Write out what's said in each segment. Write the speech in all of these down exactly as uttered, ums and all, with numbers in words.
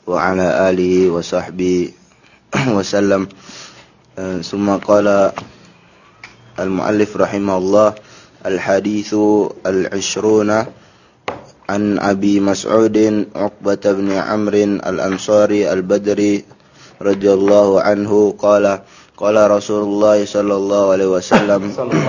وعلى آله وصحبه وسلم. ثم قال المؤلف رحمه الله: الحديث العشرون عن أبي مسعود عقبة بن عمرو الأنصاري البدري رضي الله عنه قال قال رسول الله صلى الله عليه وسلم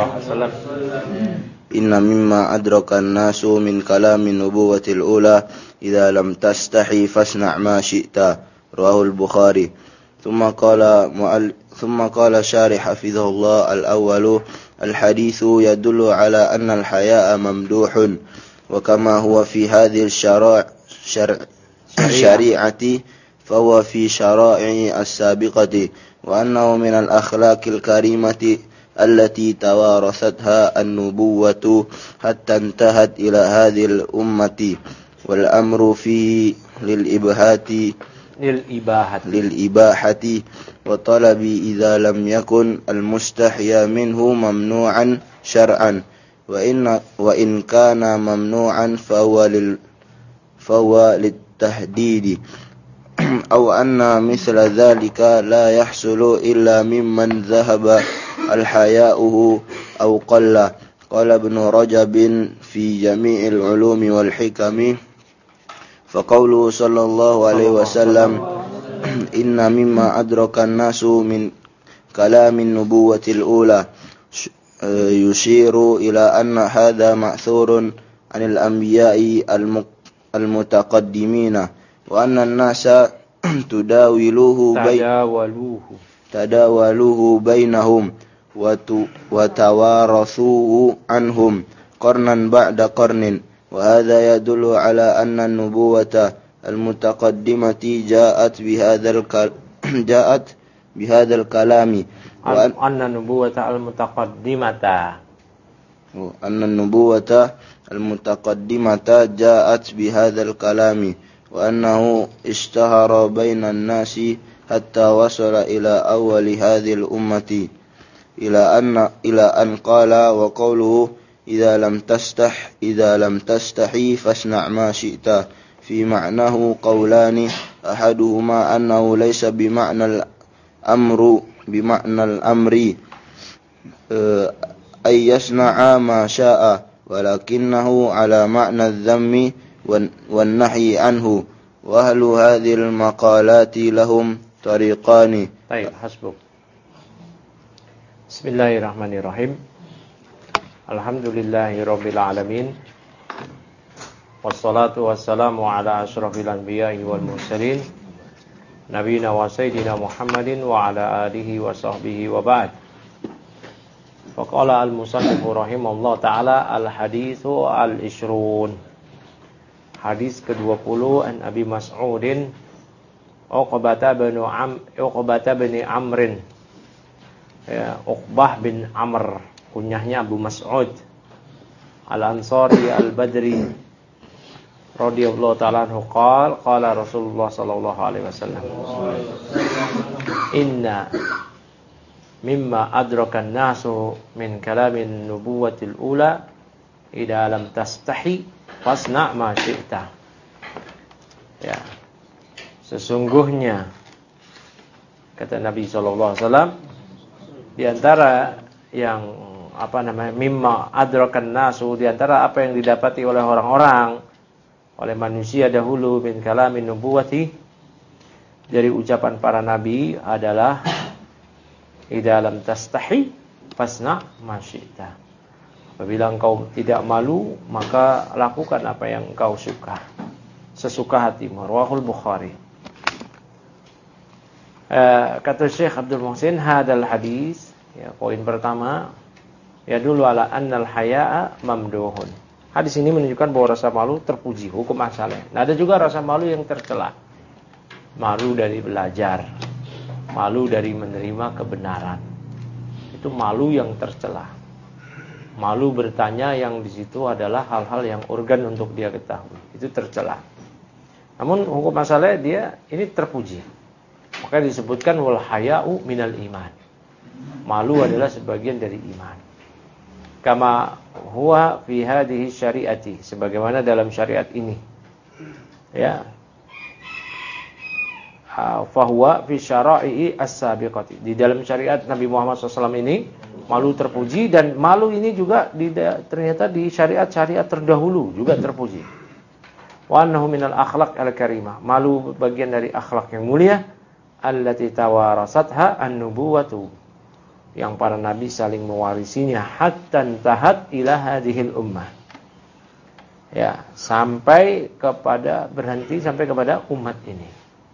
إن مما أدرك الناس من كلام النبوة الأولى إذا لم تستحي فاصنع ما شئت، رواه البخاري. ثم قال ثم قال شارح حفظه الله: الأول الحديث يدل على أن الحياء ممدوح، وكما هو في هذه الشرائع الشريعة فهو في شرائع السابقة، وأنه من الأخلاق الكريمة التي توارثتها النبوة حتى انتهت إلى هذه الأمة، والأمر فيه للإباحة للإباحة للإباحة وطلب إذا لم يكن المستحيا منه ممنوعا شرعا، وإن وإن كان ممنوعا فهو لل فهو للتهديد، أو أن مثل ذلك لا يحصل إلا ممن ذهب الحياؤه أو قل. قال ابن رجب في جميع العلوم والحكم: فقوله صلى الله عليه وسلم إن مما أدرك الناس من كلام النبوة الأولى يشير إلى أن هذا مأثور عن الأنبياء المتقدمين، وأن الناس تداولوه بي تداولوه تداولوه بينهم وتوارثوه عنهم قرنا بعد قرن، وهذا يدل على أن النبوة المتقدمة جاءت بهذا الكلام جاءت بهذا الكلام وأن أن النبوة المتقدمة أن النبوة المتقدمة جاءت بهذا الكلام، وأنه اشتهر بين الناس حتى وصل إلى أول هذه الأمة، إلى أن إلى أن قال: وقوله إذا لم تستح إذا لم تستحي فاصنع ما شئت، في معناه قولان: أحدهما أنه ليس بمعنى الأمر بمعنى الأمر أي يصنع ما شاء، ولكنه على معنى الذم والنهي عنه. وأهل هذه المقالات لهم طريقان. طيب حسبك. بسم الله الرحمن الرحيم. الحمد لله رب العالمين، والصلاة والسلام على أشرف الأنبياء والمرسلين نبينا وسيدنا محمد وعلى آله وصحبه وبعد. فقال المصنف رحمه الله تعالى: الحديث العشرون، hadis kedua puluh an Abi Mas'udin Uqbah bin Am Uqbah bin Amrin, ya, Uqbah bin Amr, kunyahnya Abu Mas'ud Al-Ansari Al-Badri radhiyallahu ta'ala anhu qala qala Rasulullah sallallahu alaihi wasallam inna mimma adraka an-nasu min kalamin nubuwatil ula idza lam tastahi fasna' ma syi'ta. Ya. Sesungguhnya kata Nabi sallallahu alaihi wasallam, di antara yang apa namanya mimma adrakan nasu, di antara apa yang didapati oleh orang-orang, oleh manusia dahulu min kalamin nubuwati, dari ucapan para nabi adalah idza lam tastahi fasna' ma syi'ta. Apabila engkau tidak malu, maka lakukan apa yang engkau suka, sesuka hatimu. Rawahul Bukhari. Uh, kata Syekh Abdul Muhsin, hadal hadis, ya, poin pertama, ya dulu ala annal haya'a mamduhun. Hadis ini menunjukkan bahwa rasa malu terpuji, hukum asalnya. Nah, ada juga rasa malu yang tercela. Malu dari belajar, malu dari menerima kebenaran. Itu malu yang tercela. Malu bertanya yang di situ adalah hal-hal yang urgen untuk dia ketahui. Itu tercela. Namun hukum asalnya dia ini terpuji. Maka disebutkan wal haya'u minal iman. Malu adalah sebagian dari iman. Kama huwa fi hadhihi syariati, sebagaimana dalam syariat ini. Ya. fahuwa fi syara'i as-sabiqati. Di dalam syariat Nabi Muhammad shallallahu alaihi wasallam ini malu terpuji, dan malu ini juga di, ternyata di syariat-syariat terdahulu juga terpuji. Wa annahu minal akhlaq al-karimah. Malu bagian dari akhlak yang mulia, allati tawarasatha an-nubuwatu. Yang para nabi saling mewarisinya, hatta tahat ila hadhil ummah. Ya, sampai kepada berhenti sampai kepada umat ini.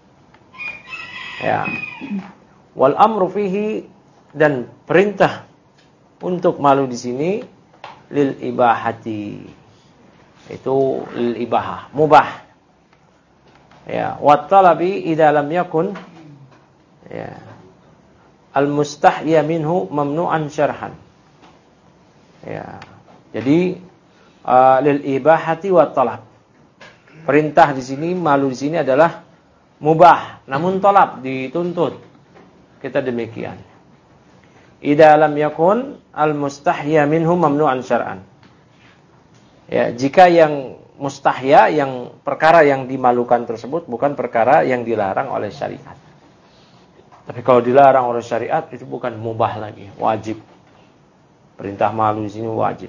Ya. Wal amru fihi, dan perintah untuk malu di sini lil ibahati. Itu lil ibahah, mubah. Ya, wa talabi idza lam yakun ya al mustahya minhu mamnu'an syarhan. Ya. Jadi uh, lil ibahati wa talab. Perintah di sini, malu di sini adalah mubah, namun talab, dituntut. Kita demikian. Idza lam yakun al mustahya minhu mamnu'an syar'an. Ya, jika yang mustahya, yang perkara yang dimalukan tersebut bukan perkara yang dilarang oleh syariat. Tapi kalau dilarang oleh syariat itu bukan mubah lagi, wajib. Perintah malu di sini wajib.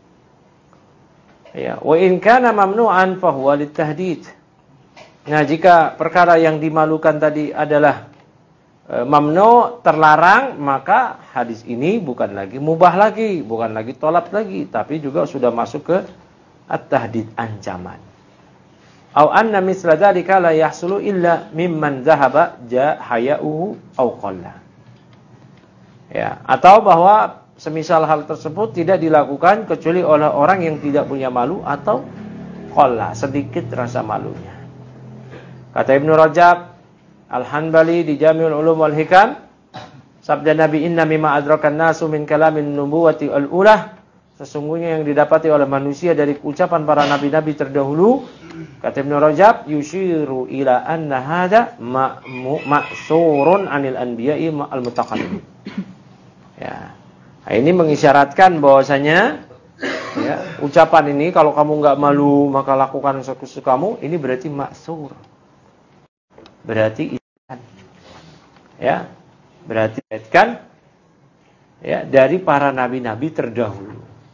Ya, wa in kana mamnu'an fa huwa litahdid. Nah, jika perkara yang dimalukan tadi adalah e, mamnu, terlarang, maka hadis ini bukan lagi mubah lagi, bukan lagi tolak lagi, tapi juga sudah masuk ke at-tahdid, ancaman. Au anna misla dzalika la yahsulu illa mimman dhahaba ja haya'uhu au qalla. Ya, atau bahwa semisal hal tersebut tidak dilakukan kecuali oleh orang yang tidak punya malu atau qalla, sedikit rasa malunya. Kata Ibnu Rajab Al-Hanbali di Jami'ul Ulum wal Hikam, sabda Nabi, inna mimma adrakan nasu min kalamin nubuwati al-ulah, sesungguhnya yang didapati oleh manusia dari ucapan para nabi-nabi terdahulu, kata Ibnu Rajab, yushiru ila anna hadha ma'surun anil anbiya'i al-mutaqaddim. Ya. Nah, ini mengisyaratkan bahwasanya ya, ucapan ini kalau kamu enggak malu maka lakukan sesukamu, ini berarti maksur. Berarti ikan. Ya. Berarti kan ya dari para nabi-nabi terdahulu.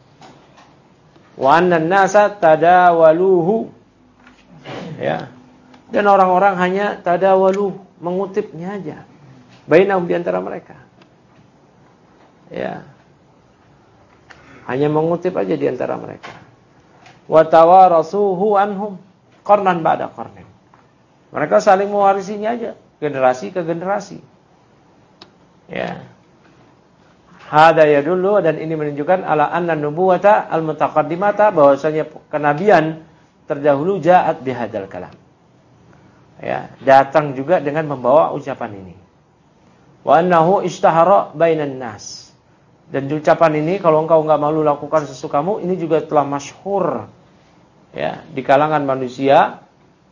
Wa annan nasa tadawaluhu. Ya. Dan orang-orang hanya tadawaluh, mengutipnya aja. Bainahum di antara mereka. Ya. Hanya mengutip aja di antara mereka. Wa tawarasuhu anhum qarnan ba'da qarnin. Mereka saling mewarisinya aja, generasi ke generasi. Ya. Hada yadullu, dan ini menunjukkan ala anna nubuwata al-mutaqaddimata, bahwasanya kenabian terdahulu ja'at bihadzal kalam. Ya, datang juga dengan membawa ucapan ini. Wa annahu ishtahara bainan nas. Dan ucapan ini kalau engkau enggak malu lakukan sesukamu, ini juga telah masyhur ya di kalangan manusia.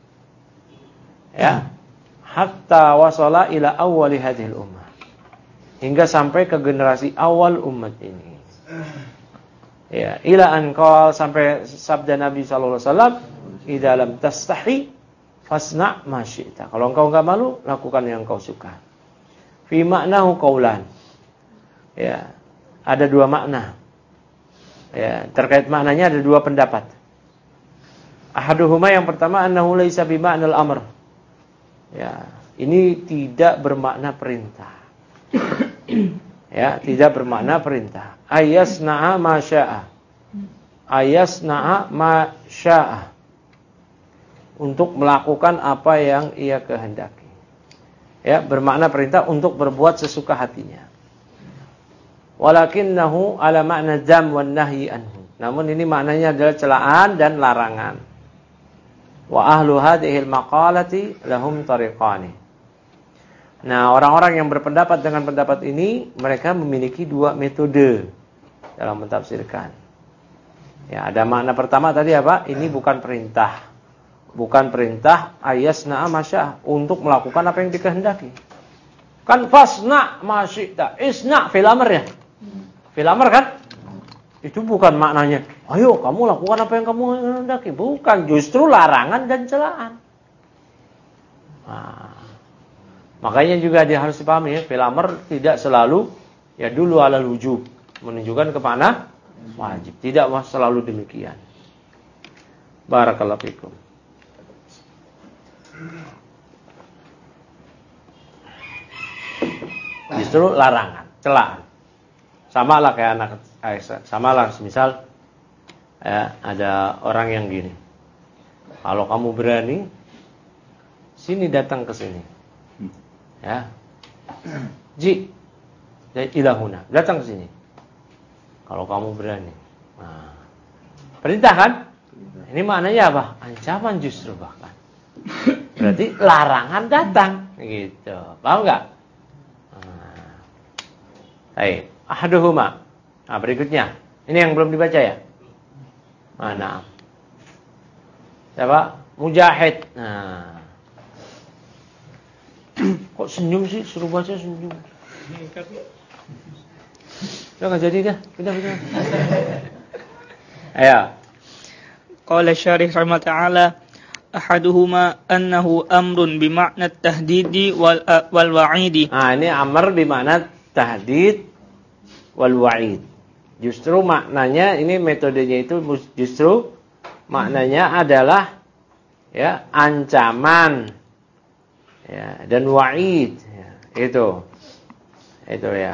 Ya. Hatta wasala ila awwali hadhil ummah. Hingga sampai ke generasi awal umat ini. Ya, ila an qala, sampai sabda Nabi sallallahu alaihi wasallam, "Idza lam tastahi fasna' ma syi'ta." Kalau engkau enggak malu, lakukan yang engkau suka. Fi ma'nahu qaulan. Ya, ada dua makna. Ya, terkait maknanya ada dua pendapat. Ahaduhuma, yang pertama, annahu laisa bi ma'nal amr. Ya, ini tidak bermakna perintah. Ya, tidak bermakna perintah. Ayasna'a ma syaa. Ayasna'a ma syaa. Untuk melakukan apa yang ia kehendaki. Ya, bermakna perintah untuk berbuat sesuka hatinya. Walakinnahu ala makna dzam wan nahyi anhu. Namun ini maknanya adalah celaan dan larangan. Wa ahlu hadhil maqalati lahum tariqani. Nah, orang-orang yang berpendapat dengan pendapat ini, mereka memiliki dua metode dalam mentafsirkan. Ya, ada makna pertama tadi apa? Ini bukan perintah. Bukan perintah ayasna masya, untuk melakukan apa yang dikehendaki. Kan fasna masyita, isna fil amr ya. Fil amr kan? Itu bukan maknanya, ayo kamu lakukan apa yang kamu kehendaki. Bukan, justru larangan dan celaan. Nah, Makanya juga dia harus dipahami ya, fil amr tidak selalu ya dulu alal wujub, menunjukkan kepada wajib. Tidak selalu demikian. Barakallahu fikum. Justru larangan, celaan. Sama lah kayak anak sama lah misal ya, ada orang yang gini. Kalau kamu berani sini datang ke sini. Ya. Ji ilahuna, datang ke sini. Kalau kamu berani. Nah, perintah kan? Ini maknanya apa? Ancaman justru bahkan. Berarti larangan datang gitu. Paham enggak? Nah. Baik, ahaduhuma. Nah, berikutnya. Ini yang belum dibaca ya? Mana? Siapa? Mujahid. Nah. Kok senyum sih? Suruh baca senyum. Udah enggak jadi dah. Pindah pindah. Ayo. Qala syarih rahimahullah ta'ala ahaduhuma annahu amrun bima'na at-tahdidi wal wal wa'idi. Nah, ini amr bima'na tahdid wal wa'id. Justru maknanya ini metodenya itu justru maknanya adalah ya ancaman ya dan wa'id ya, itu itu ya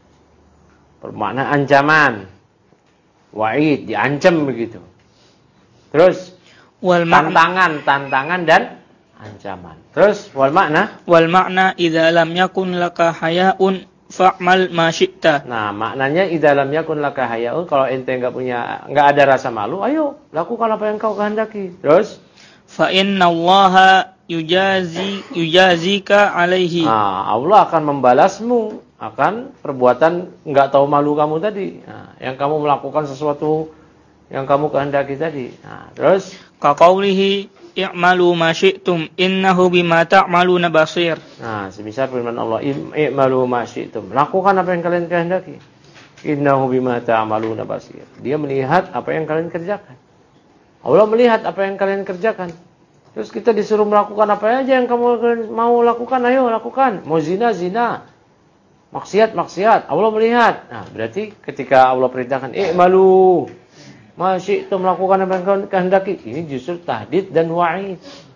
bermakna ancaman wa'id diancam begitu. Terus wal tantangan, tantangan dan ancaman. Terus wal makna? Wal makna idza lam yakun laka haya'un fa'mal ma syi'ta. Nah, maknanya idza lam yakun laka haya'un, kalau ente enggak punya enggak ada rasa malu, ayo lakukan apa yang kau kehendaki. Terus fa innallaha yujazi yujazika alaihi. Nah, Allah akan membalasmu akan perbuatan enggak tahu malu kamu tadi. Nah, yang kamu melakukan sesuatu yang kamu kehendaki tadi. Nah, terus ka qaulihi i'malu ma syi'tum innahu bima ta'maluna basir. Nah, semisal firman Allah, i'malu ma syi'tum. Lakukan apa yang kalian kehendaki. Innahu bima ta'maluna basir. Dia melihat apa yang kalian kerjakan. Allah melihat apa yang kalian kerjakan. Terus kita disuruh melakukan apa aja yang kamu mau lakukan, ayo lakukan. Mau zina, zina. Maksiat, maksiat. Allah melihat. Nah, berarti ketika Allah perintahkan i'malu masih itu melakukan apa yang kau kehendaki, ini justru tahdid dan wa'id.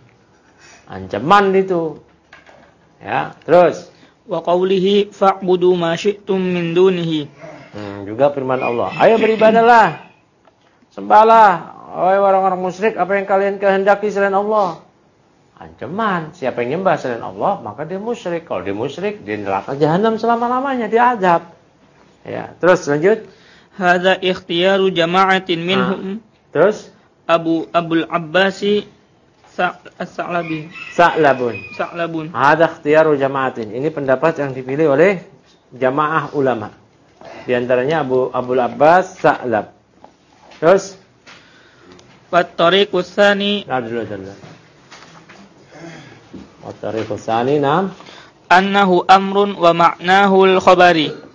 Ancaman itu. Ya, terus wa qawlihi fa'budu ma syi'tum min dunihi. Hmm, juga firman Allah, ayo beribadahlah. Sembahlah wahai orang-orang musyrik apa yang kalian kehendaki selain Allah. Ancaman, siapa yang nyembah selain Allah, maka dia musyrik. Kalau dia musyrik, dia neraka jahanam selama-lamanya, dia azab. Ya, terus lanjut. Hadza ikhtiyaru jama'atin minhum. Nah, terus Abu Abul Abbasi Sa'labi. Sa'labun. Sa'labun. Hadza ikhtiyaru jama'atin. Ini pendapat yang dipilih oleh jamaah ulama. Di antaranya Abu Abul Abbas Sa'lab. Terus wat tariqus tsani. Nah, dulu dulu. Wat tariqus tsani nam annahu amrun wa ma'nahu al-khabari.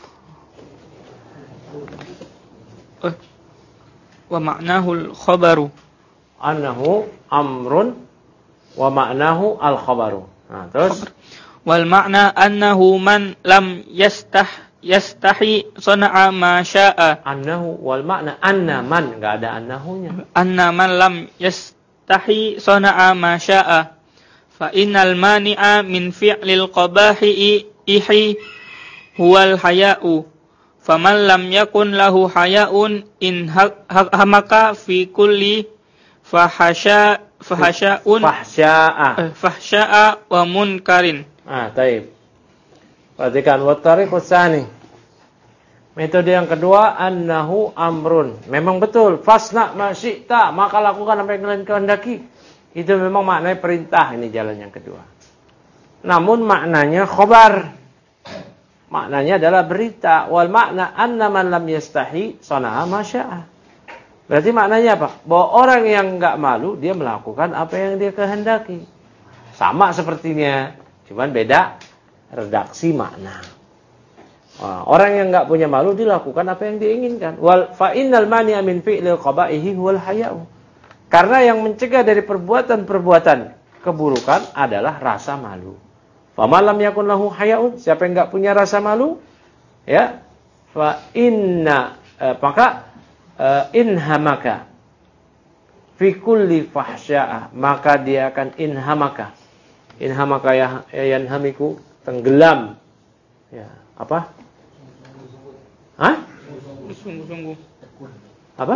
Wa ma'nahu al-khabaru. Annahu amrun wa ma'nahu al-khabaru. Nah, terus wal ma'na annahu man lam yastah yastahi sana'a ma syaa. Annahu wal ma'na anna man, enggak ada annahunya. Anna man lam yastahi sana'a ma syaa. Fa innal mani'a min fi'lil qabahi ihi huwal haya'u. Faman lam yakun lahu haya'un in hamaka fi kulli fahasya fahsya'un fahsya'a fahsya'a wa munkarin. Ah, taib. Perhatikan wa tariqus tsani. Metode yang kedua annahu amrun. Memang betul, fasna ma syi'ta, maka lakukan apa yang kalian kehendaki. Itu memang maknanya perintah, ini jalan yang kedua. Namun maknanya khabar. Maknanya adalah berita. Wal makna anna man lam yastahi sana'a ma syaa. Berarti maknanya apa? Bahwa orang yang enggak malu dia melakukan apa yang dia kehendaki. Sama sepertinya, cuman beda redaksi makna. Nah, orang yang enggak punya malu dilakukan apa yang diinginkan. Wal fa innal mani'a min fi'lil qaba'ihi wal haya'u. Karena yang mencegah dari perbuatan-perbuatan keburukan adalah rasa malu. Faman lam yakun lahu hayaun, siapa yang enggak punya rasa malu, ya, fa inna eh, maka eh, inhamaka fi kulli fahsya'ah, maka dia akan inhamaka. Inhamaka ya yanhamiku, tenggelam. Ya, apa? Hah? Sungguh-sungguh. Apa?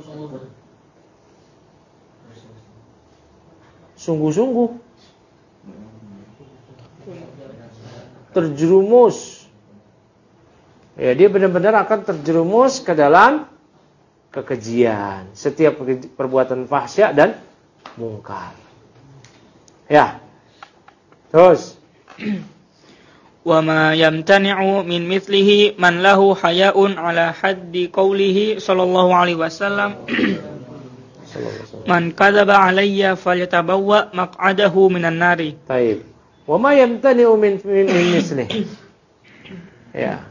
Sungguh-sungguh. Terjerumus. Ya, dia benar-benar akan terjerumus ke dalam kekejian, setiap perbuatan fahsya dan mungkar. Ya. Terus wa ma yamtani'u min mithlihi man lahu haya'un ala haddi qawlihi sallallahu alaihi wasallam man kadzaba alayya falyatabawwa maq'adahu minan nari. Baik. Wa ma yamtani'u min min, min mithlihi. Ya.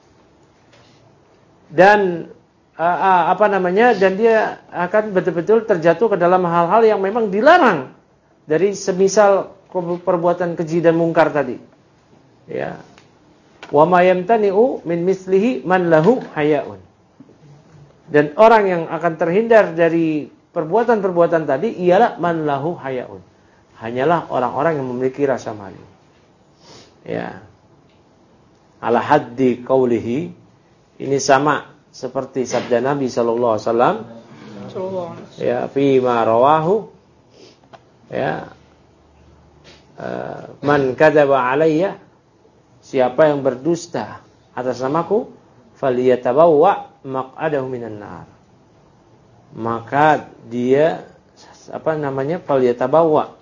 Dan uh, uh, apa namanya? Dan dia akan betul-betul terjatuh ke dalam hal-hal yang memang dilarang dari semisal perbuatan keji dan mungkar tadi. Ya. Wa ma yamtani'u min mislihi man lahu haya'un. Dan orang yang akan terhindar dari perbuatan-perbuatan tadi ialah man lahu haya'un. Hanyalah orang-orang yang memiliki rasa malu. Ya. Ala haddi qaulihi, ini sama seperti sabda Nabi sallallahu alaihi wasallam. Ya, fi ma rawahu. Ya. Uh, man kadzaba alayya, siapa yang berdusta atas namaku, falyatabawwa maq'adahu minan nar, maka dia apa namanya falyatabawwa,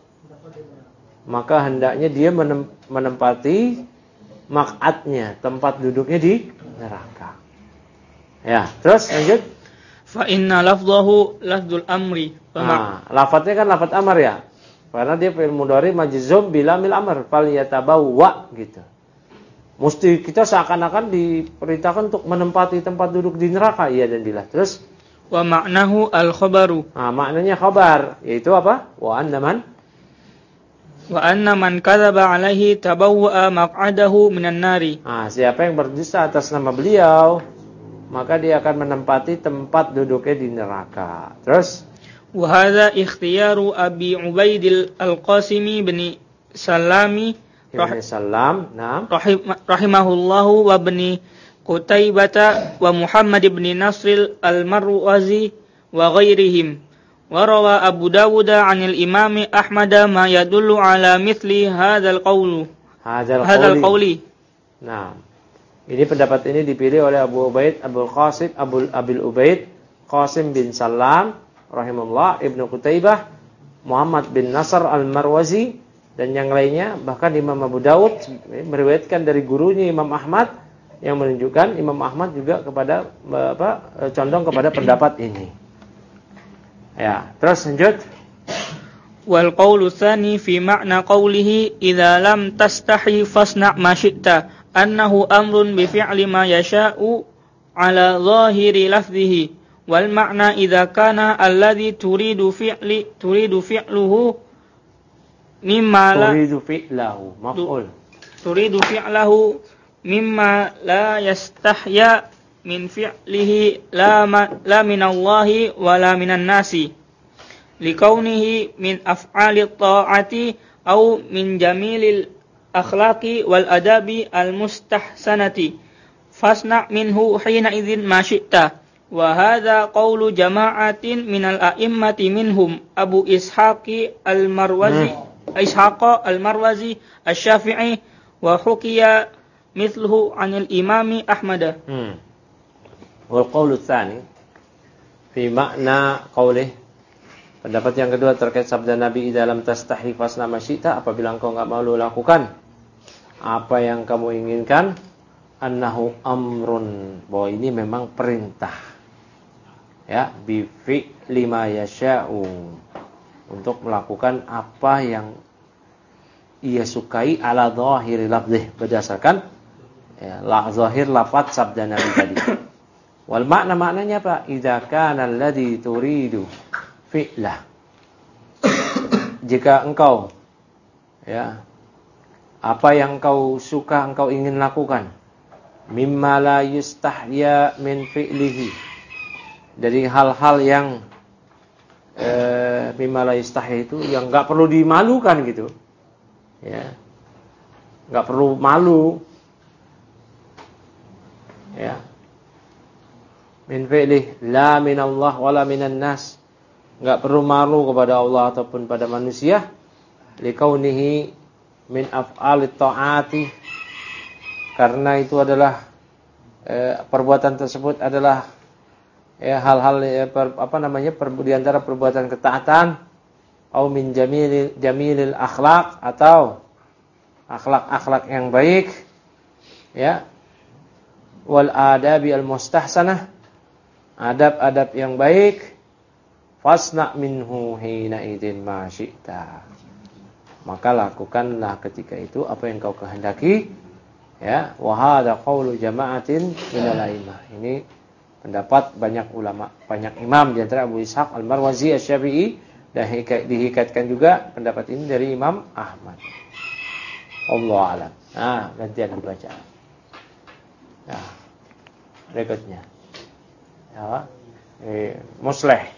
maka hendaknya dia menem, menempati maq'adnya, tempat duduknya di neraka. Ya, terus lanjut. Fa inna lafdhahu lafdzul amri. Nah, lafadznya kan lafadz amar ya. Karena dia fi'il mudhari majzum bila mil amr, falyatabawwa gitu. Mesti kita seakan-akan diperintahkan untuk menempati tempat duduk di neraka, iya dan dilah. Terus wa ma'nahu al-khabaru. Nah, maknanya khabar, yaitu apa? Wa anna man wa anna man kadzaba alaihi tabawwa maq'adahu minan nari. Nah, siapa yang berdusta atas nama beliau, maka dia akan menempati tempat duduknya di neraka. Terus wa hadza ikhtiyaru Abi Ubaidil Al-Qasimi bin Salami Ibn Salam, nah, rahimahullahu wa bani Qutaibata wa Muhammad ibn Nasr al-Marwazi wa ghairihim. Wa rawa Abu Dawud 'anil Imam Ahmad ma yadullu ala mithli hadzal qawl. Hadzal qawli. Nah, ini pendapat ini dipilih oleh Abu Ubaid Abul Qasim Abul Abil Ubaid Qasim bin Salam rahimahullah, Ibnu Qutaibah, Muhammad bin Nasr al-Marwazi dan yang lainnya. Bahkan Imam Abu Dawud meriwayatkan dari gurunya Imam Ahmad, yang menunjukkan Imam Ahmad juga kepada apa condong kepada pendapat ini. Ya, terus lanjut. Wal qawlu tsani fi ma'na qawlihi idza lam tastahi fasna' ma syi'ta annahu amrun bi fi'li ma yasha'u ala zahiri lafzihi. Wal makna idza kana alladhi turidu fi'li turidu fi'luhu mimma la turidu fi'lahu maf'ul turidu fi'lahu mimma la yastahya min fi'lihi la ma, la min Allahi wa la minan nasi likaunihi min af'ali ta'ati aw min jamilil akhlaqi wal adabi al mustahsanati fasna' minhu hina idzin ma syi'ta. Wa hadza qaulu jama'atin minal a'immati minhum Abu Ishaqi al-Marwazi hmm. Ishaq al-Marwazi asy-Syafi'i wa hukiya mithluhu 'anil Imami Ahmad. Hmm. Wal qaulu tsani fi makna qaulih, pendapat yang kedua terkait sabda Nabi dalam tastahi fasna ma syi'ta, apabila engkau enggak mau lakukan apa yang kamu inginkan, annahu amrun, bahwa ini memang perintah. Ya, bi fi'li ma yasha'u, untuk melakukan apa yang ia sukai ala zahiri lafzih, berdasarkan ya, la zahir lafaz sabda Nabi tadi. Wal makna, maknanya apa? Idza kana alladhi turidu fi'lah, jika engkau ya apa yang kau suka engkau ingin lakukan. Mimma la yustahya min fi'lihi, dari hal-hal yang eh, mimma la yustahya itu yang enggak perlu dimalukan gitu. Ya. Enggak perlu malu. Ya. Min fi'lih la min Allah wala minan nas. Enggak perlu malu kepada Allah ataupun pada manusia. Likaunihi min af'alit ta'ati, karena itu adalah eh, perbuatan tersebut adalah ya, hal-hal ya, per, apa namanya per, di antara perbuatan ketaatan, au min jamilil jamilil akhlak, atau akhlak-akhlak yang baik, ya, wal adabi al mustahsanah, adab-adab yang baik. Fasna minhu hina idzin ma syi'ta, maka lakukanlah ketika itu apa yang kau kehendaki. Ya, wa hadza qaulu jama'atin minal a'immah. Ini pendapat banyak ulama, banyak imam, di antara Abu Ishaq Al-Marwazi Asy-Syafi'i, dan dihikayatkan juga pendapat ini dari Imam Ahmad. Allahu a'lam. Nah, gantian dibaca. Nah, berikutnya. Ya, eh, Musleh.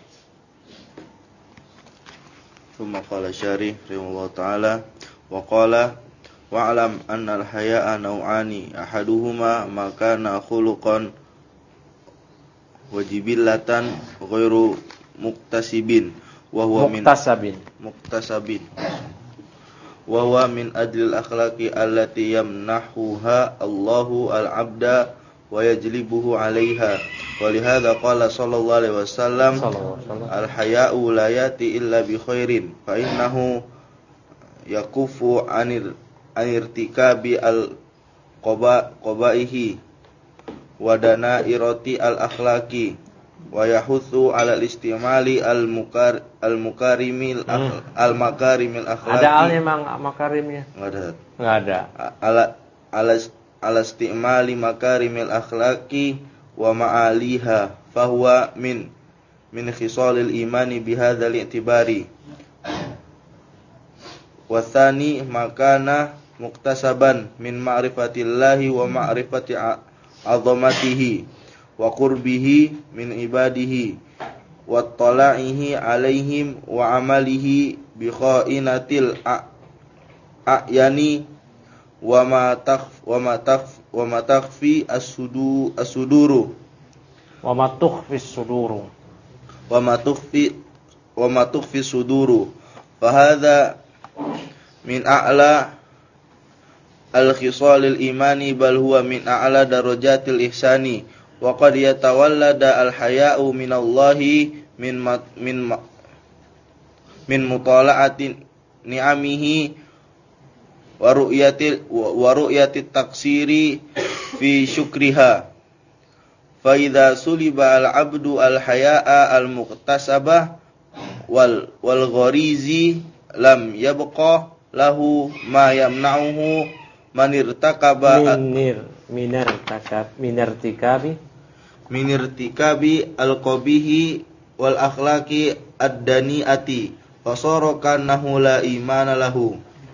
ثم قال الشارح رحمه الله تعالى وقال واعلم أن الحياء نوعان أحدهما ما كان خلقا وجبلة غير مكتسب وهو من مكتسب مكتسب وهو من أجل الأخلاق التي يمنحها الله العبد ويجلبه عليها ولهذا قال صلى الله عليه وسلم الحياء لا يأتي إلا بخير فإنه يكف عن عن ارتكاب القبائح ودنائرة الأخلاق ويحث على الاستعمال المكار المكارم المكارم الأخلاق. Ada al memang makarimnya? Enggak ada. Enggak ada. Ala ala ala istimali makarimil akhlaqi wa ma'aliha fahuwa min min khisalil imani bihadzal i'tibari. Wa tsani makana muktasaban min ma'rifatillahi wa ma'rifati 'azamatihi wa qurbihi min ibadihi wa tala'ihi 'alaihim wa 'amalihi bi kha'inatil a'yani wa ma takhf wa ma takhf wa ma takhfi as-sudu as-suduru wa ma tukhfi as-suduru wa ma tukhfi wa ma tukhfi as-suduru fa hadha min a'la al-khisal al-imani bal huwa min a'la darajatil ihsani wa qad yatawallada al-haya'u min Allahi min ma, min ma, min mutala'atin ni'amihi wa ru'yatil wa ru'yatit taksiri fi syukriha fa idza suliba al-'abdu al-haya'a al-muqtasabah wal wal gharizi lam yabqa lahu ma yamna'uhu man irtakaba minir minartakab minartikabi minirtikabi al-qabihi wal akhlaqi ad-dani'ati fa sara kanahu la imana lahu.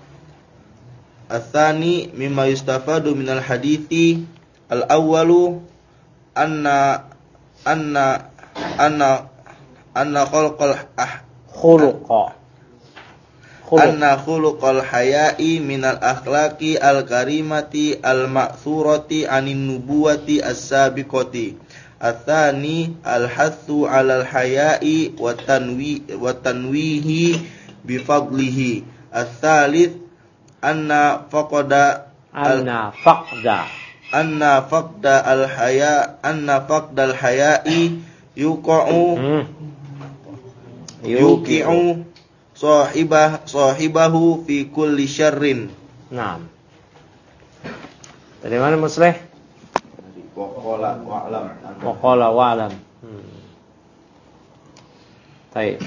Atsani mimma yustafadu minal hadithi al-awwalu anna anna anna anna khalqal ah khuluqa anna khuluqal haya'i minal akhlaqi al-karimati al-ma'thurati anin nubuwati as-sabiqati. Atsani al-hathu 'alal haya'i wa tanwi wa tanwihi bi fadlihi. Ats-tsalits anna faqada anna faqda anna faqda al-haya anna faqda al-haya'i yuqa'u hmm. yuqi'u sahibah sahibahu fi kulli syarrin. Naam. Dari mana Musleh? Waqala wa'lam. Waqala wa'lam. Hmm. Baik.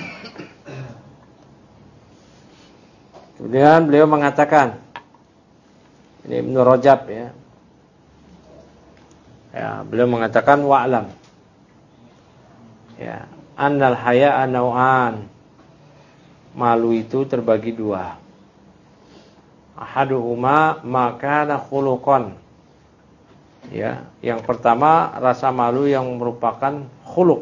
Kemudian beliau mengatakan, ini Ibnu Rajab ya. Ya, beliau mengatakan wa'lam. Ya, annal haya'a naw'an. Malu itu terbagi dua. Ahaduhuma makana khuluqan. Ya, yang pertama rasa malu yang merupakan khuluq.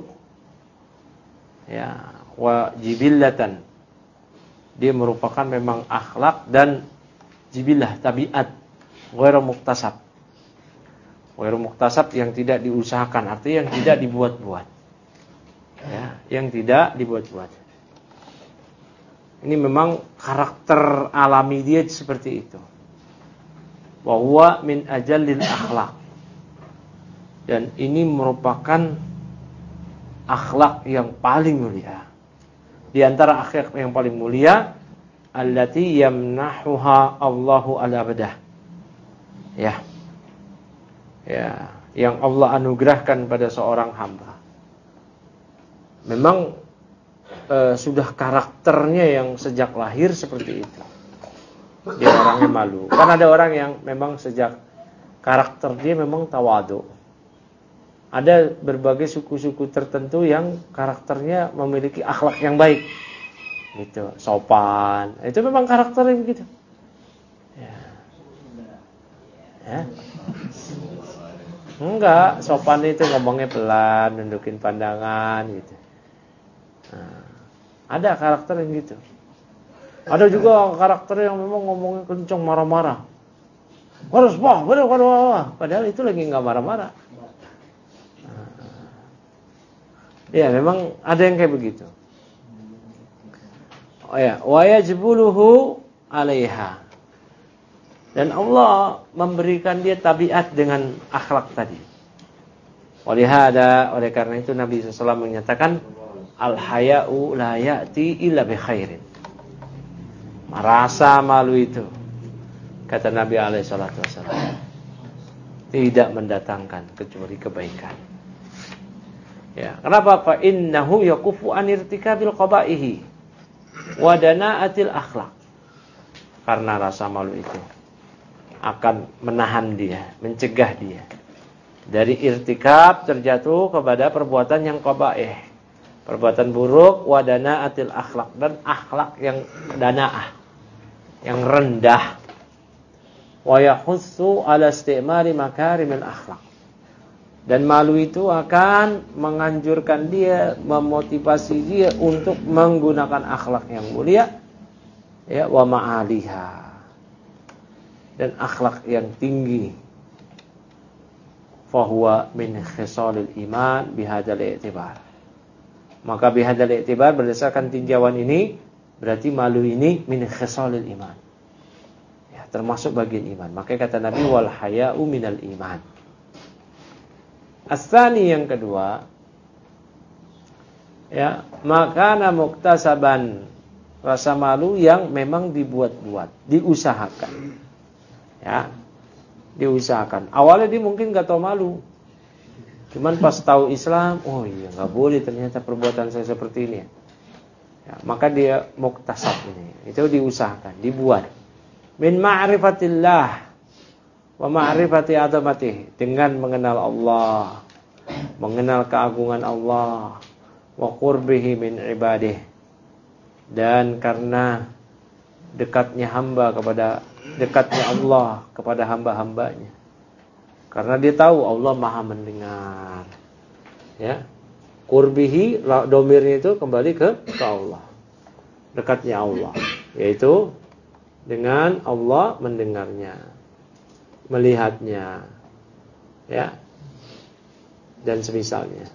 Ya, wa jibillatan. Dia merupakan memang akhlak dan jibillah, tabiat, ghairu muktasab. Ghairu muktasab yang tidak diusahakan, artinya yang tidak dibuat-buat. Ya, yang tidak dibuat-buat. Ini memang karakter alami dia seperti itu. Wa huwa min ajallil akhlak. Dan ini merupakan akhlak yang paling mulia. Di antara akhlak yang paling mulia, allati yamnahuha Allahu ala badah. Ya. Ya, yang Allah anugerahkan pada seorang hamba. Memang e, sudah karakternya yang sejak lahir seperti itu. Dia orangnya malu. Kan ada orang yang memang sejak karakter dia memang tawadu. Ada berbagai suku-suku tertentu yang karakternya memiliki akhlak yang baik. Gitu, sopan. Itu memang karakternya begitu. Ya. Ya. Enggak, sopan itu ngomongnya pelan, nundukin pandangan gitu. Nah, ada karakter yang gitu. Ada juga karakter yang memang ngomongnya kencang, marah-marah. Harus wah, waduh, waduh, wah. Padahal itu lagi enggak marah-marah. Nah, ya, memang ada yang kayak begitu. Oh ya, wa yajbuluhu 'alaiha. Dan Allah memberikan dia tabiat dengan akhlak tadi. Walihada, oleh karena itu Nabi shallallahu alaihi wasallam menyatakan, al-haya'u la ya'ti illa bi khairin. Rasa malu itu, kata Nabi alaihi salatu wasallam, tidak mendatangkan kecuali kebaikan. Ya, kenapa? Fa innahu yakufu an irtikabil qaba'ihi wa dana'atil akhlaq. Karena rasa malu itu akan menahan dia, mencegah dia dari irtikab, terjatuh kepada perbuatan yang qaba'ih, perbuatan buruk, wa dana'atil akhlaq, dan akhlak yang dana'ah, yang rendah. Wa yahussu ala istimari makarimil akhlaq. Dan malu itu akan menganjurkan dia, memotivasi dia untuk menggunakan akhlak yang mulia, ya, wa ma'aliha, dan akhlak yang tinggi. Fahuwa min khisalil iman bihadzal i'tibar. Maka bihadzal i'tibar, berdasarkan tinjauan ini, berarti malu ini min khisalil iman, ya, termasuk bagian iman. Maka kata Nabi, wal haya'u minal iman. As-tsani, yang kedua, ya, makana muktasaban, rasa malu yang memang dibuat-buat, diusahakan. Ya, diusahakan. Awalnya dia mungkin gak tahu malu, cuman pas tahu Islam, oh iya, gak boleh ternyata perbuatan saya seperti ini. Ya, maka dia muktasab ini, itu diusahakan, dibuat. Min ma'rifatillah wa ma'rifati azamatih, dengan mengenal Allah, mengenal keagungan Allah, wa qurbihi min ibadih, dan karena dekatnya hamba kepada dekatnya Allah kepada hamba-hambanya. Karena dia tahu Allah Maha mendengar. Ya. Qurbihi, domirnya itu kembali ke ke Allah. Dekatnya Allah, yaitu dengan Allah mendengarnya, melihatnya, ya, dan semisalnya.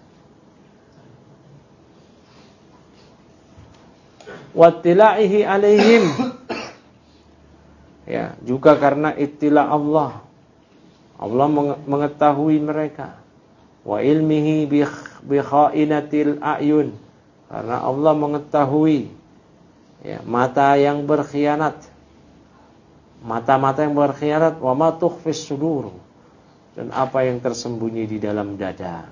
Wattila'ihi alaihim, ya, juga karena ittila Allah, Allah mengetahui mereka. Wa ilmihi bi khainatil a'yun, karena Allah mengetahui, ya, mata yang berkhianat, mata-mata yang berkhianat. Wa ma tukhfis sudur, dan apa yang tersembunyi di dalam dada,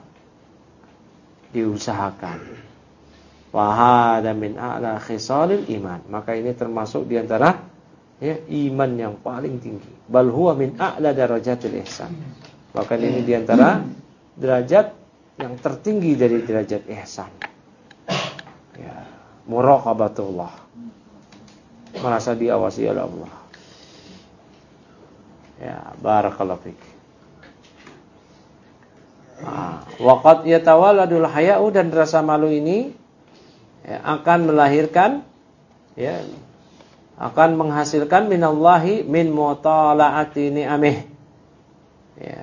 diusahakan. Wa hada min a'la khisalil iman, maka ini termasuk di antara, ya, iman yang paling tinggi. Bal huwa min a'la darajatil ihsan, bahkan ini di antara derajat yang tertinggi dari derajat ihsan. Ya, muraqabatullah, merasa diawasi oleh Allah. Ya, barakallahu fik. Ah, waqad yatawaladul haya'u, dan rasa malu ini ya, akan melahirkan ya, akan menghasilkan minallahi min mutala'ati ni'amih. Ya.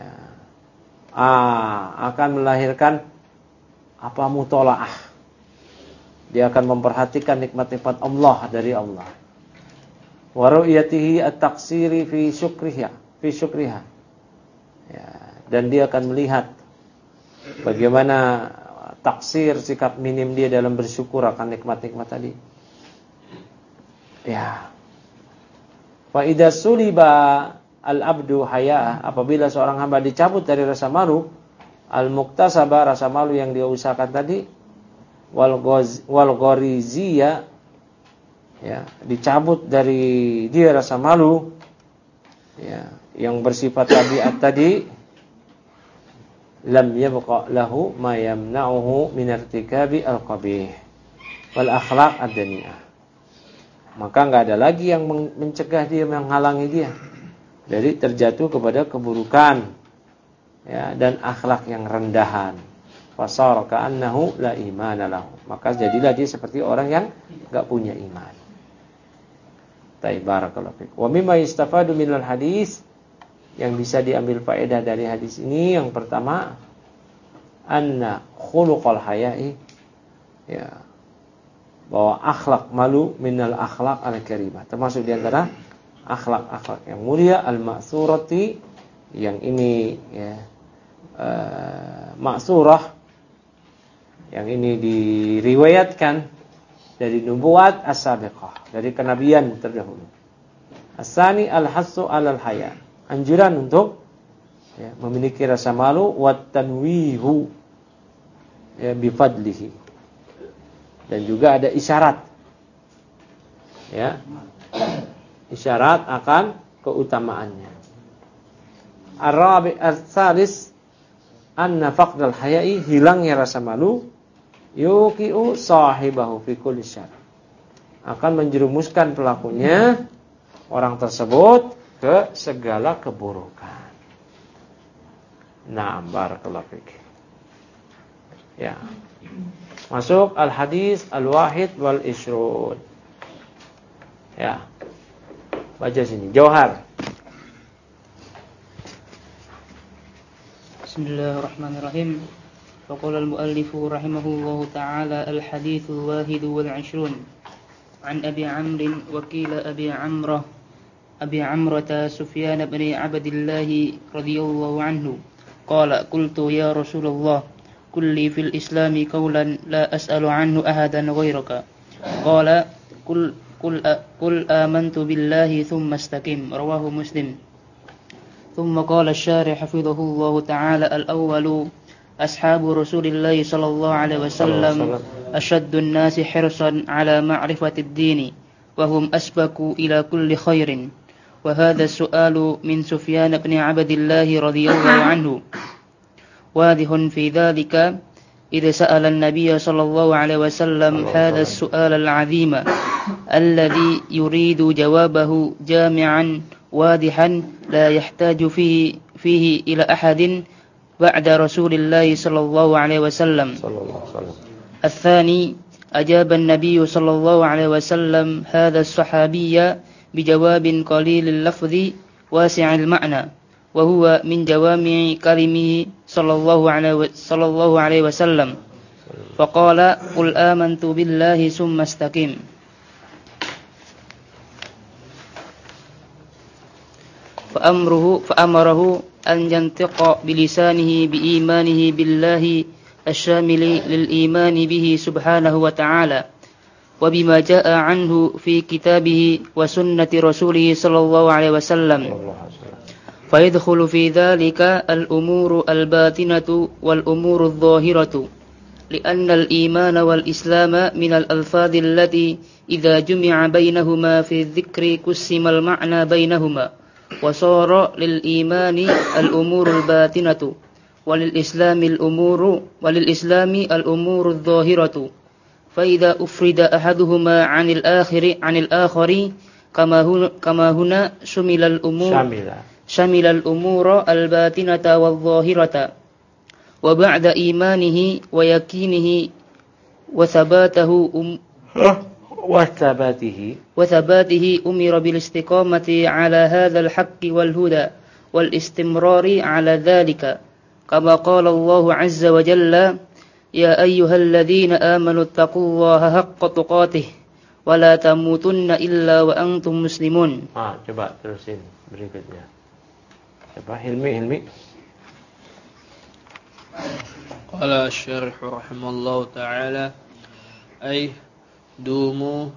Ah, akan melahirkan apa mutola'ah. Dia akan memperhatikan nikmat-nikmat Allah dari Allah. Wa ru'yatihi at-taqsiri fi syukriha, fi syukriha. Ya, dan dia akan melihat bagaimana taksir, sikap minim dia dalam bersyukur akan nikmat-nikmat tadi. Ya. Fa idza suliba al-abdu haya'ah, apabila seorang hamba dicabut dari rasa malu, al-muktasaba, rasa malu yang dia usahakan tadi, wal ghariziyya, ya, dicabut dari dia rasa malu ya, yang bersifat tabiat tadi, lam yabqa lahu ma yamna'uhu min irtikabi al-qabih wal akhlaq ad-daniyah. Maka enggak ada lagi yang mencegah dia, menghalangi dia dari terjatuh kepada keburukan ya, dan akhlak yang rendahan. Fasara ka'annahu la imana lahu. Maka jadilah dia seperti orang yang enggak punya iman. Taib, barakallahu fiik. Wa mimma yustafadu minal hadis, yang bisa diambil faedah dari hadis ini, yang pertama, anna khuluqal haya'i, ya, bahwa akhlak malu minal akhlak al-karimah, termasuk di antara akhlak-akhlak yang mulia, al-ma'surati, yang ini ya, uh, ma'surah, yang ini diriwayatkan dari nubuat as-sabiqah, dari kenabian terdahulu. As-sani al-hassu alal haya, anjuran untuk ya, memiliki rasa malu, wat tanwihu ya, bifadlihi, dan juga ada isyarat ya, isyarat akan keutamaannya. Ar-rabi' as-salis anna faqdal haya'i, hilangnya rasa malu, yuqi'u sahibahu fi kulli syarr, akan menjerumuskan pelakunya, orang tersebut, ke segala keburukan. Naam, barakallahu fik. Ya. Masuk al-hadis al-wahid wal ishrun. Ya. Baca sini, Jauhar. Bismillahirrahmanirrahim. فقال المؤلف رحمه الله تعالى الحديث الواحد والعشرون عن أبي عمرو وكيل أبي عمرو أبي عمرة سفيان بن عبد الله رضي الله عنه قال قلت يا رسول الله قل لي في الإسلام قولا لا أسأل عنه أحدا غيرك قال قل قل قل آمنت بالله ثم استقم رواه مسلم. ثم قال الشارح حفظه الله تعالى الأول أصحاب رسول الله صلى الله عليه وسلم أشد الناس حرصا على معرفة الدين وهم أسبقوا إلى كل خير. وهذا السؤال من سفيان بن عبد الله رضي الله عنه واضح في ذلك إذ سأل النبي صلى الله عليه وسلم هذا السؤال العظيم الذي يريد جوابه جامعا واضحا لا يحتاج فيه, فيه إلى أحد بعد رسول الله صلى الله عليه وسلم. الثاني أجاب النبي صلى الله عليه وسلم هذا الصحابي بجواب قليل اللفظ واسع المعنى وهو من جوامع كلمه صلى الله عليه صلى الله عليه وسلم فقال قل آمنت بالله ثم استقم. فأمره فأمره أن ينطق بلسانه بإيمانه بالله الشامل للإيمان به سبحانه وتعالى وبما جاء عنه في كتابه وسنة رسوله صلى الله عليه وسلم. فيدخل في ذلك الأمور الباطنة والأمور الظاهرة لأن الإيمان والإسلام من الألفاظ التي إذا جمع بينهما في الذكر قسم المعنى بينهما وصار للإيمان الأمور الباطنة وللإسلام الأمور وللإسلام الأمور الظاهرة فإذا أفرد أحدهما عن الآخر عن الآخر كما هنا كما هنا شمل الأمور شمل الأمور الباطنة والظاهرة وبعد إيمانه ويقينه وثباته أم وثباته وثباته أمر بالاستقامة على هذا الحق والهدى والاستمرار على ذلك كما قال الله عز وجل يا أيها الذين آمنوا اتقوا الله حق تقاته ولا تموتن إلا وأنتم مسلمون. Ah, coba terusin berikutnya. Coba Hilmi Hilmi. Qala asy-syarih rahimallahu ta'ala ay dumu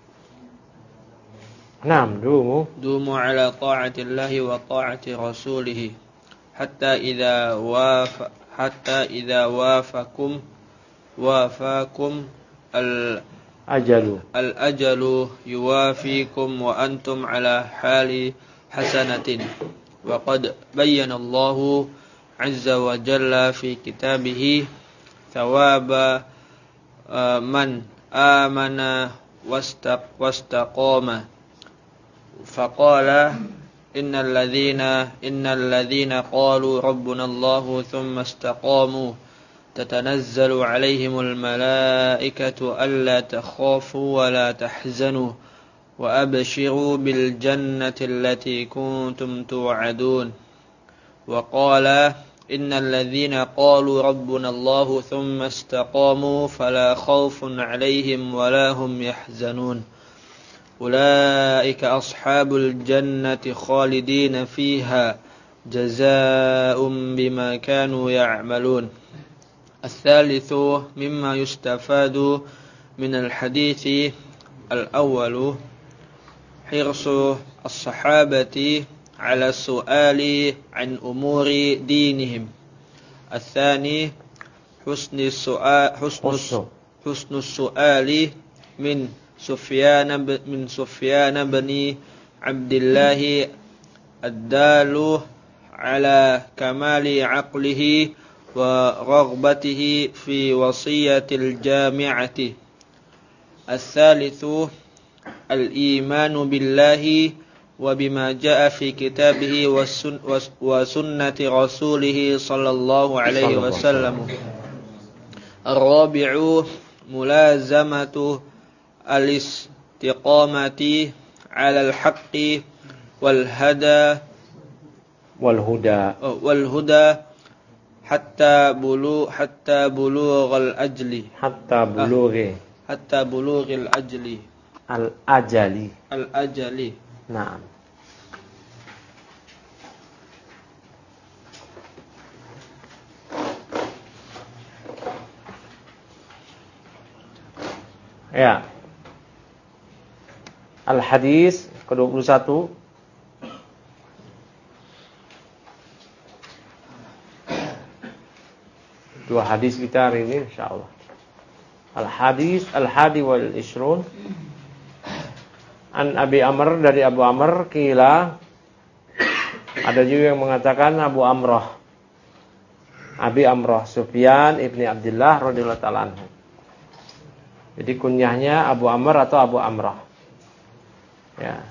Naam, dumu dumu ala ta'atillahi wa ta'ati rasulih hatta idza wafa hatta idza wafakum wafakum al ajalu al ajalu yuwafikum wa antum ala hali hasanatin wa qad bayyana Allahu azza wa jalla fi kitabih thawaba uh, man amana wastaq wastaqama faqala innal ladzina innal ladzina qalu rabbuna Allahu thumma istaqamu tatanazzalu alaihimul malaikatu alla takhafu wa la tahzanu wa abshiru bil jannati allati kuntum tu'adun wa qala innal ladzina qalu rabbuna Allahu thumma istaqamu fala khaufun alaihim wa la hum yahzanun ulaika ashabul jannati khalidina fiha jazaa'un bima kanu ya'malun. الثالث مما يستفاد من الحديث الأول حرص الصحابة على السؤال عن أمور دينهم. الثاني حسن السؤال حسن حسن السؤال من سفيان من سفيان بن عبد الله الدال على كمال عقله ورغبته في وصية الجامعة. الثالث الإيمان بالله وبما جاء في كتابه وسنة رسوله صلى الله عليه وسلم. الرابع ملازمة الاستقامة على الحق والهدى والهدى والهدى حتى بلوغ حتى بلوغ الأجل حتى بلوغ حتى بلوغ الأجل الأجل الأجل. نعم. Ya. Al-Hadis ke dua puluh satu. Dua hadis kita hari ini insyaallah. Al-Hadis Al-Hadi wal Ishrun An Abi Amr, dari Abu Amr, kila ada juga yang mengatakan Abu Amrah, Abi Amrah Sufyan ibni Abdullah radhiyallahu ta'ala anhu. Jadi kunyahnya Abu Amr atau Abu Amrah. Ya.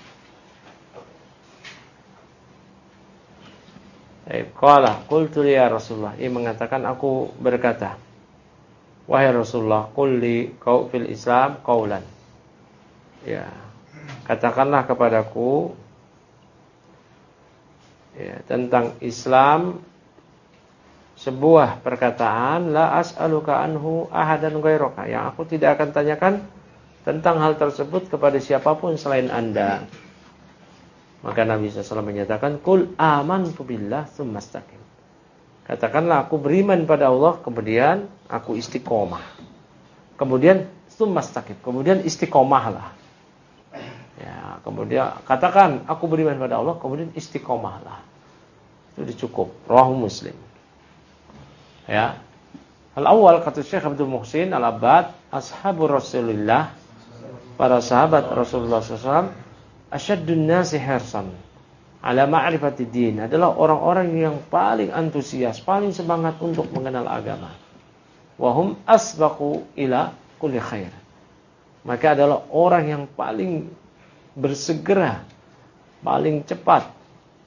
Qala qultu ya Rasulullah, ia mengatakan aku berkata, wahai Rasulullah, qul li qaul fil Islam qaulan. Ya, katakanlah kepadaku ya, tentang Islam sebuah perkataan, la as'aluka anhu ahadan ghairaka, yang aku tidak akan tanyakan tentang hal tersebut kepada siapapun selain Anda. Maka Nabi shallallahu alaihi wasallam menyatakan, qul amantu billah tsumma istaqim. Katakanlah aku beriman pada Allah, kemudian aku istiqomah. Kemudian tsumma istaqim, kemudian istiqomahlah. Ya, kemudian katakan aku beriman pada Allah, kemudian istiqomahlah. Itu cukup. Rawahu Muslim. Ya. Al-awwal, kata Syekh Abdul Muhsin Al-Abbad, ashabur Rasulillah, para sahabat Rasulullah shallallahu alaihi wasallam, asyaddun nasi hirsan ala ma'rifati din, adalah orang-orang yang paling antusias, paling semangat untuk mengenal agama. Wahum asbaqu ila kulli khair, maka adalah orang yang paling bersegera, paling cepat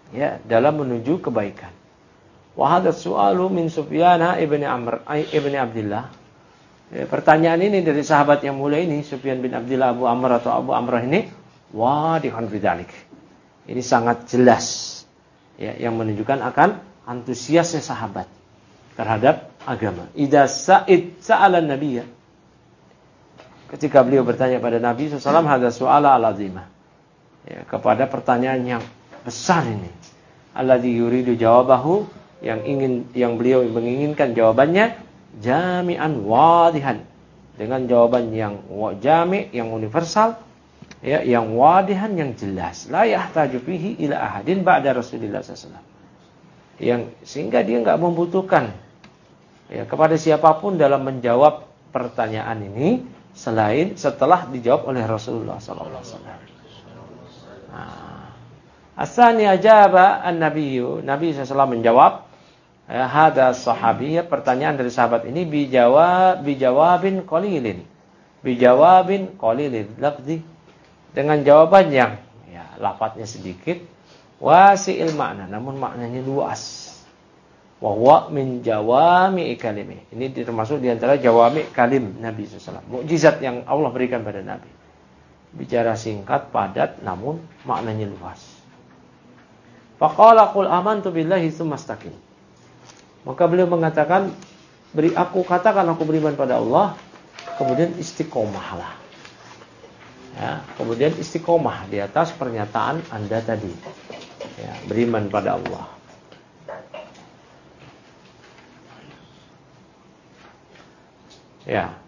ya, dalam menuju kebaikan. Wa hadha su'alu min Sufyan ibn Amr ibn Abdullah. Ya, pertanyaan ini dari sahabat yang mulia ini, Sufyan bin Abdullah Abu Amr atau Abu Amr ini, wadihun fi dzalik. Ini sangat jelas, ya, yang menunjukkan akan antusiasnya sahabat terhadap agama. Idza sa'id sa'ala nabiyya. Ketika beliau bertanya pada Nabi sallallahu alaihi wasallam, hadza su'ala al-azimah. Ya, kepada pertanyaan yang besar ini. Alladzi yuridu jawabahu, yang ingin yang beliau menginginkan jawabannya jami'an wadihan, dengan jawaban yang jami', yang universal, ya, yang wadihan, yang jelas, la yahtaju fihi ila ahadin ba'da Rasulillah sallallahu alaihi wasallam, yang sehingga dia enggak membutuhkan, ya, kepada siapapun dalam menjawab pertanyaan ini selain setelah dijawab oleh Rasulullah sallallahu alaihi wasallam. Nah, asani ajaba an-nabiyyu, Nabi sallallahu alaihi wasallam menjawab, ya, hada sahabiyya, pertanyaan dari sahabat ini bijawab bijawabin qalilin, bijawabin qalilin lafzi, dengan jawaban yang, ya, lafadznya sedikit, wasi'il makna, namun maknanya luas. Wa huwa min jawami kalimi, ini termasuk di antara jawami kalim Nabi sallallahu alaihi wasallam, mukjizat yang Allah berikan pada Nabi. Bicara singkat, padat, namun maknanya luas. Faqala qul amantu billahi tsumma istaqim. Maka beliau mengatakan, beri aku katakan aku beriman pada Allah, kemudian istiqomahlah. Ya, kemudian istiqomah di atas pernyataan Anda tadi. Ya, beriman pada Allah. Ya.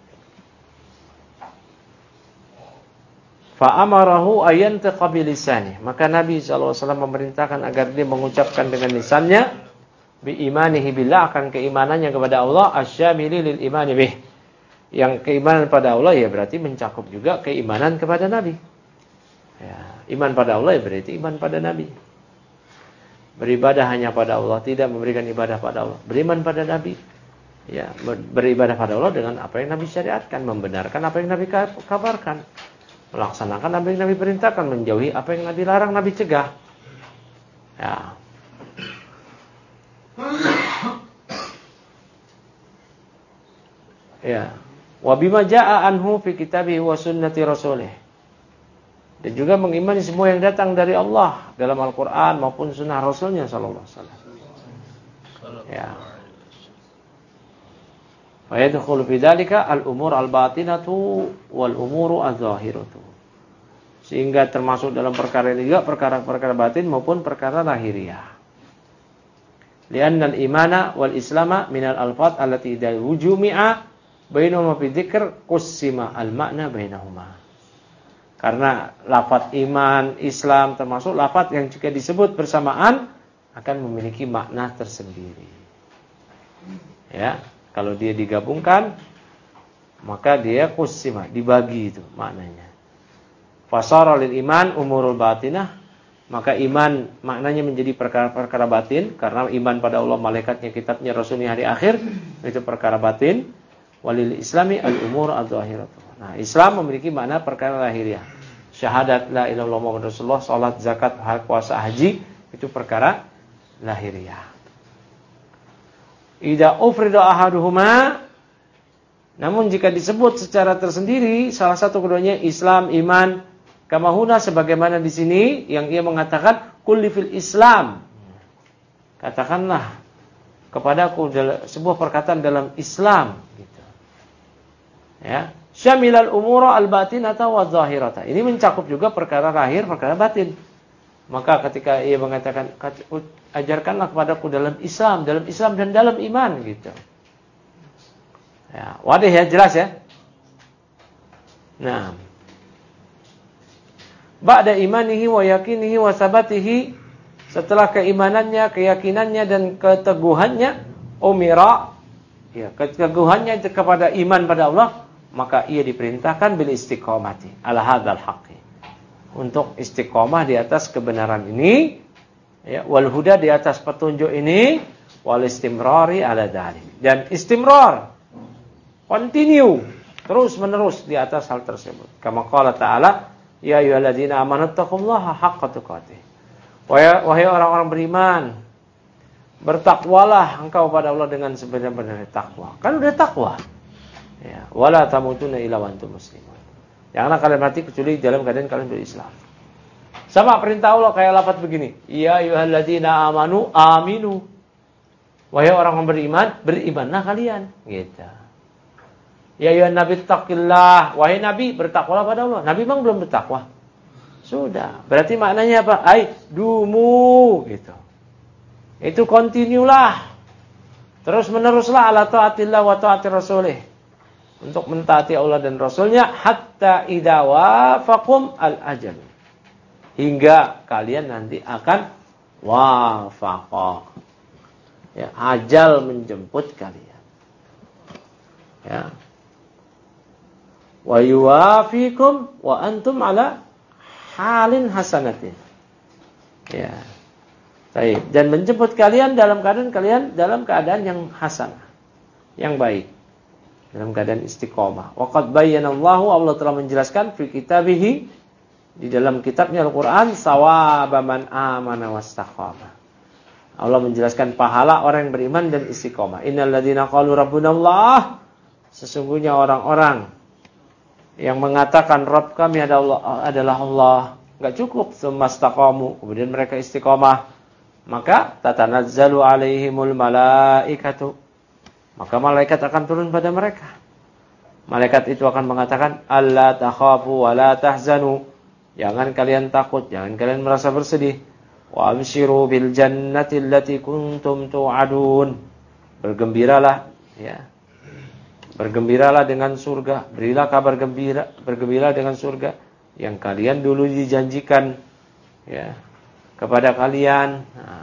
Fa'amarahu ayantaqa bilisani. Maka Nabi sallallahu alaihi wasallam memerintahkan agar dia mengucapkan dengan lisannya, biimanihi billah, akan keimanannya kepada Allah, asyamili lil imani bih. Yang keimanan pada Allah ya berarti mencakup juga keimanan kepada Nabi. Ya, iman pada Allah ya berarti iman pada Nabi. Beribadah hanya pada Allah, tidak memberikan ibadah pada Allah. Beriman pada Nabi, ya, beribadah pada Allah dengan apa yang Nabi syariatkan, membenarkan apa yang Nabi kabarkan, melaksanakan apa yang Nabi perintahkan, menjauhi apa yang Nabi larang, Nabi cegah. Ya. Ya. Wa bima jaa anhu fi kitabihi wa sunnati rasulih. Dan juga mengimani semua yang datang dari Allah dalam Al-Qur'an maupun sunnah Rasulnya sallallahu alaihi wasallam. Ya. Wa yadkhulu fi dzalika al-umur al-batinatu wal umuru adh-dhahiratu. Sehingga termasuk dalam perkara ini juga perkara-perkara batin maupun perkara lahiriah. Li'anna al-imana wal islama minal alfaz allati idza wujumi'a bainahuma fi dzikr qusima al-ma'na bainahuma. Karena lafaz iman, Islam termasuk lafaz yang jika disebut bersamaan akan memiliki makna tersendiri. Ya, kalau dia digabungkan maka dia qusima, dibagi itu maknanya. Fasara lil iman umurul batinah, maka iman maknanya menjadi perkara-perkara batin, karena iman pada Allah, malaikatnya, kitabnya, rasulnya, hari akhir, itu perkara batin. Walil islami al-umur adh-dhahiratu. Nah, Islam memiliki makna perkara lahiriah. Syahadat la ilaha illallah Muhammadur Rasulullah, salat, zakat, puasa, haji, itu perkara lahiriah. Idza ufrida ahaduhuma, namun jika disebut secara tersendiri salah satu keduanya, Islam, iman, kamahuna sebagaimana di sini yang ia mengatakan kulli fil Islam. Katakanlah kepadaku sebuah perkataan dalam Islam, gitu. Ya, syamilal umura al-batinata wa zahirata. Ini mencakup juga perkara lahir, perkara batin. Maka ketika ia mengatakan ajarkanlah kepadaku dalam Islam, dalam Islam dan dalam iman, gitu. Ya, wadah ya, jelas ya. Nah, ba'da imanihi wa yakinihi wa sabatihi, setelah keimanannya, keyakinannya dan keteguhannya, umira, ya, keteguhannya kepada iman pada Allah, maka ia diperintahkan bil istiqomati ala hadzal haqqi, untuk istiqomah di atas kebenaran ini, ya, wal huda, di atas petunjuk ini, wal istimrari ala dzalik, dan istimrar, continue, terus menerus di atas hal tersebut. Kama qala ta'ala, ya ayyuhalladzina amanu taqullaha haqqa tuqatih Wahai, wahai orang-orang beriman, bertakwalah engkau pada Allah dengan sebenar-benarnya takwa. Kan udah takwa. Ya, wala tamutunna illa wa antum muslimun. Janganlah kalian mati kecuali dalam keadaan kalian berislam. Sama perintah Allah kayak lafaz begini. Ya ayyuhalladzina amanu aminu. Wahai orang yang beriman, berimanlah kalian. Gitu. Ya ayyuhan nabi taqillah. Wahai nabi, bertakwalah pada Allah. Nabi memang belum bertakwa. Sudah. Berarti maknanya apa? Ai dumu gitu. Itu continue lah. Terus meneruslah ala taatillah wa taati rasulih. Untuk mentaati Allah dan Rasulnya hatta idza wafaqum al-ajal. Hingga kalian nanti akan wafaqa. Ya, ajal menjemput kalian. Ya. Wa yuwafikum wa antum ala halin hasanatin. Ya. Baik, dan menjemput kalian dalam keadaan kalian dalam keadaan yang hasanah, yang baik. Dalam keadaan istiqomah. Wa qad bayyanallahu, Allah telah menjelaskan fi kitabihi, di dalam kitabnya Al-Quran, sawaba man amana wastaqama. Allah menjelaskan pahala orang yang beriman dan istiqomah. Innal ladzina qalu rabbunallah, sesungguhnya orang-orang yang mengatakan Rabb kami adalah Allah, enggak cukup tsumastaqamu, kemudian mereka istiqomah, maka tatanazzalu alaihimul malaikatu, maka malaikat akan turun pada mereka. Malaikat itu akan mengatakan alla takhafu wa la tahzanu, jangan kalian takut, jangan kalian merasa bersedih. Wa abshiru bil jannati allati kuntum tu'adun, bergembiralah ya. Bergembiralah dengan surga, berilah kabar gembira, bergembira dengan surga yang kalian dulu dijanjikan ya kepada kalian. Nah.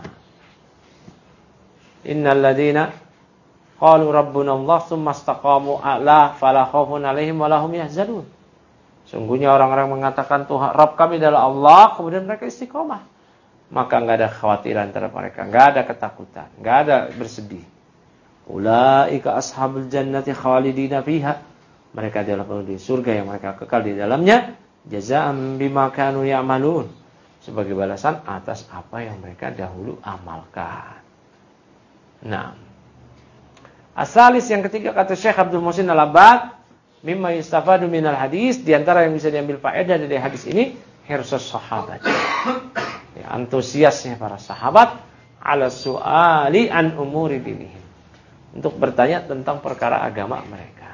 Innal ladzina qalu rabbuna Allah tsumma istaqamu ala fala khaufun 'alaihim wa lahum yahzanun. Sungguhnya orang-orang mengatakan Tuhan Rabb kami adalah Allah, kemudian mereka istiqomah, maka enggak ada kekhawatiran terhadap mereka, enggak ada ketakutan, enggak ada bersedih. Ulaika ashabul jannati khalidina fiha, mereka adalah penghuni surga yang mereka kekal di dalamnya, jazaa'an bima kanu ya'malun, sebagai balasan atas apa yang mereka dahulu amalkan. Nah, asalis yang ketiga kata Syekh Abdul Muhsin Al-Abbad, mimma yustafadu minal hadis, di antara yang bisa diambil faedah dari hadis ini, hirsus sahabat. Ya, antusiasnya para sahabat ala su'ali an umuri dinihim, untuk bertanya tentang perkara agama mereka.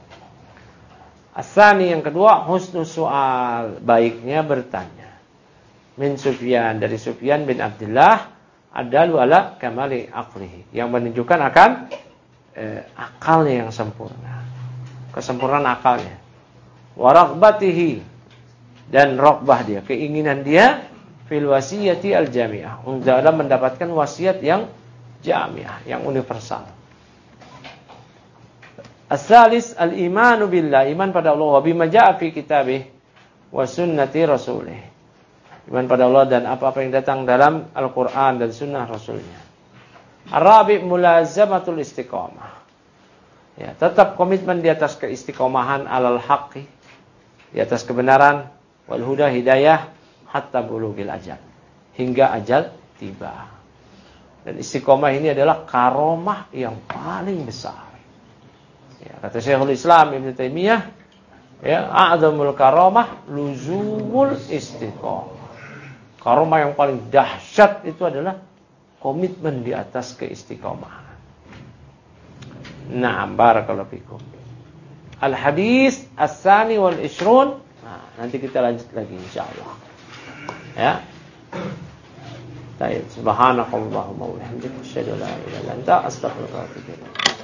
Asani yang kedua, husnul su'al, baiknya bertanya. Min Sufyan, dari Sufyan bin Abdullah, adalu ala kamali aqlihi, yang menunjukkan akan eh, akalnya yang sempurna, kesempurnaan akalnya. Wa raghbatihi, dan raghbah dia, keinginan dia fil wasiyati al jami'ah, untuk dalam mendapatkan wasiat yang jami'ah, yang universal. As-salis al-imanu billah, iman pada Allah, wa bima ja'a fi kitabih wa sunnati rasulih, iman pada Allah dan apa-apa yang datang dalam Al-Quran dan sunnah Rasulnya. Ar-rabi' mulazamatul istiqamah, ya, tetap komitmen di atas keistiqomahan alal haqqi, di atas kebenaran, wal huda, hidayah, hatta bulughil ajal, hingga ajal tiba. Dan istiqomah ini adalah karomah yang paling besar. Ya, kata Syekhul Islam Ibnu Taimiyah, ya, a'zamul karamah luzumul istiqomah. Karomah yang paling dahsyat itu adalah komitmen di atas keistiqomahan. Na'am, barakallahu fikum. Al-hadis as-sani wal ishrun. Nah, nanti kita lanjut lagi insyaallah. Ya. Baik, subhanakallahumma wa bihamdika asyhadu an la ilaha illa anta astaghfiruka wa atubu ilaik.